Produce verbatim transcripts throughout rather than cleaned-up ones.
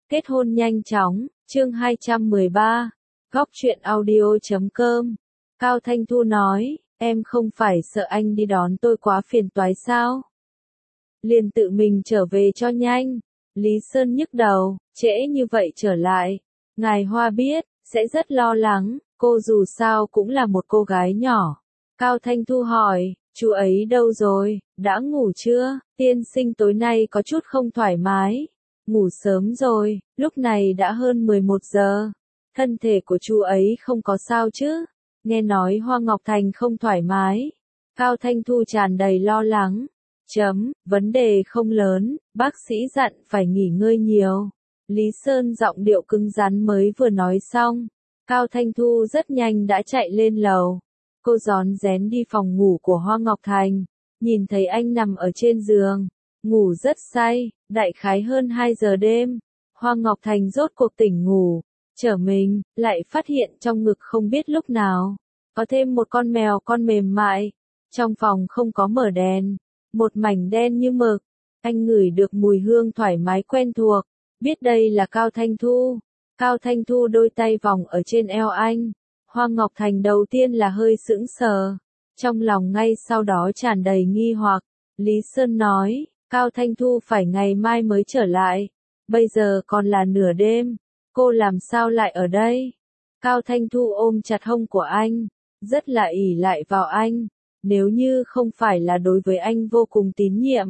Kết hôn nhanh chóng, chương hai trăm mười ba, góc truyện audio chấm com. Cao Thanh Thu nói, em không phải sợ anh đi đón tôi quá phiền toái sao? Liền tự mình trở về cho nhanh. Lý Sơn nhức đầu, trễ như vậy trở lại. Ngài Hoa biết, sẽ rất lo lắng, cô dù sao cũng là một cô gái nhỏ. Cao Thanh Thu hỏi, chú ấy đâu rồi, đã ngủ chưa? Tiên sinh tối nay có chút không thoải mái. Ngủ sớm rồi, lúc này đã hơn mười một giờ. Thân thể của chú ấy không có sao chứ? Nghe nói Hoa Ngọc Thành không thoải mái. Cao Thanh Thu tràn đầy lo lắng. Chấm, vấn đề không lớn, bác sĩ dặn phải nghỉ ngơi nhiều. Lý Sơn giọng điệu cứng rắn mới vừa nói xong. Cao Thanh Thu rất nhanh đã chạy lên lầu. Cô rón rén đi phòng ngủ của Hoa Ngọc Thành. Nhìn thấy anh nằm ở trên giường. Ngủ rất say, đại khái hơn hai giờ đêm. Hoa Ngọc Thành rốt cuộc tỉnh ngủ. Trở mình, lại phát hiện trong ngực không biết lúc nào. Có thêm một con mèo con mềm mại. Trong phòng không có mở đèn. Một mảnh đen như mực. Anh ngửi được mùi hương thoải mái quen thuộc. Biết đây là Cao Thanh Thu. Cao Thanh Thu đôi tay vòng ở trên eo anh. Hoa Ngọc Thành đầu tiên là hơi sững sờ. Trong lòng ngay sau đó tràn đầy nghi hoặc. Lý Sơn nói, Cao Thanh Thu phải ngày mai mới trở lại. Bây giờ còn là nửa đêm. Cô làm sao lại ở đây? Cao Thanh Thu ôm chặt hông của anh. Rất là ỷ lại vào anh. Nếu như không phải là đối với anh vô cùng tín nhiệm.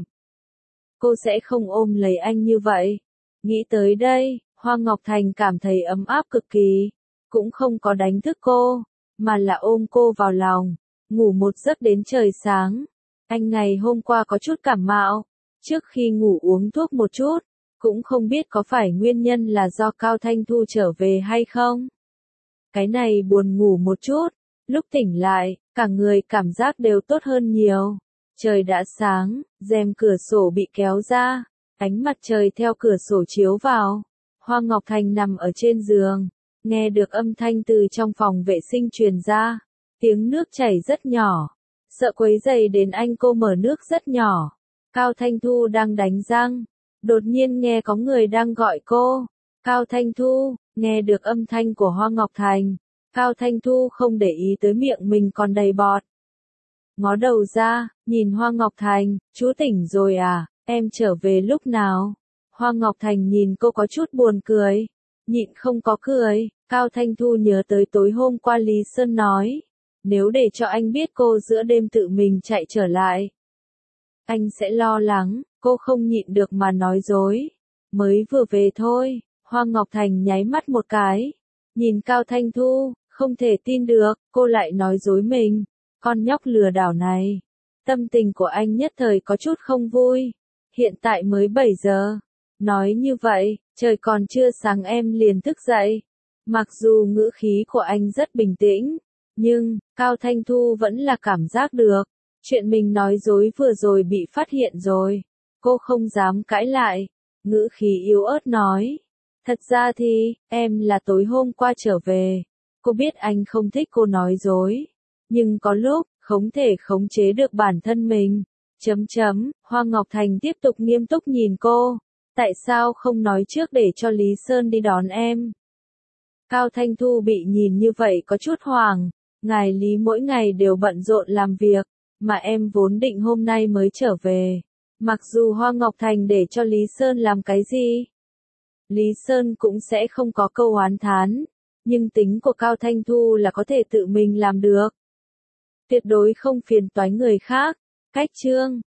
Cô sẽ không ôm lấy anh như vậy. Nghĩ tới đây, Hoa Ngọc Thành cảm thấy ấm áp cực kỳ. Cũng không có đánh thức cô, mà là ôm cô vào lòng. Ngủ một giấc đến trời sáng. Anh ngày hôm qua có chút cảm mạo. Trước khi ngủ uống thuốc một chút. Cũng không biết có phải nguyên nhân là do Cao Thanh Thu trở về hay không. Cái này buồn ngủ một chút. Lúc tỉnh lại, cả người cảm giác đều tốt hơn nhiều. Trời đã sáng, rèm cửa sổ bị kéo ra. Ánh mặt trời theo cửa sổ chiếu vào. Hoa Ngọc Thành nằm ở trên giường. Nghe được âm thanh từ trong phòng vệ sinh truyền ra. Tiếng nước chảy rất nhỏ. Sợ quấy rầy đến anh, cô mở nước rất nhỏ. Cao Thanh Thu đang đánh răng. Đột nhiên nghe có người đang gọi cô. Cao Thanh Thu, nghe được âm thanh của Hoa Ngọc Thành. Cao Thanh Thu không để ý tới miệng mình còn đầy bọt. Ngó đầu ra, nhìn Hoa Ngọc Thành, chú tỉnh rồi à, em trở về lúc nào? Hoa Ngọc Thành nhìn cô có chút buồn cười. Nhịn không có cười. Cao Thanh Thu nhớ tới tối hôm qua Lý Sơn nói. Nếu để cho anh biết cô giữa đêm tự mình chạy trở lại. Anh sẽ lo lắng, cô không nhịn được mà nói dối. Mới vừa về thôi, Hoa Ngọc Thành nháy mắt một cái. Nhìn Cao Thanh Thu, không thể tin được, cô lại nói dối mình. Con nhóc lừa đảo này. Tâm tình của anh nhất thời có chút không vui. Hiện tại mới bảy giờ. Nói như vậy, trời còn chưa sáng em liền thức dậy. Mặc dù ngữ khí của anh rất bình tĩnh, nhưng, Cao Thanh Thu vẫn là cảm giác được. Chuyện mình nói dối vừa rồi bị phát hiện rồi. Cô không dám cãi lại. Ngữ khí yếu ớt nói. Thật ra thì, em là tối hôm qua trở về. Cô biết anh không thích cô nói dối. Nhưng có lúc, không thể khống chế được bản thân mình. Chấm chấm, Hoa Ngọc Thành tiếp tục nghiêm túc nhìn cô. Tại sao không nói trước để cho Lý Sơn đi đón em? Cao Thanh Thu bị nhìn như vậy có chút hoảng. Ngài Lý mỗi ngày đều bận rộn làm việc. Mà em vốn định hôm nay mới trở về. Mặc dù Hoa Ngọc Thành để cho Lý Sơn làm cái gì, Lý Sơn cũng sẽ không có câu oán thán. Nhưng tính của Cao Thanh Thu là có thể tự mình làm được. Tuyệt đối không phiền toái người khác. Cách chương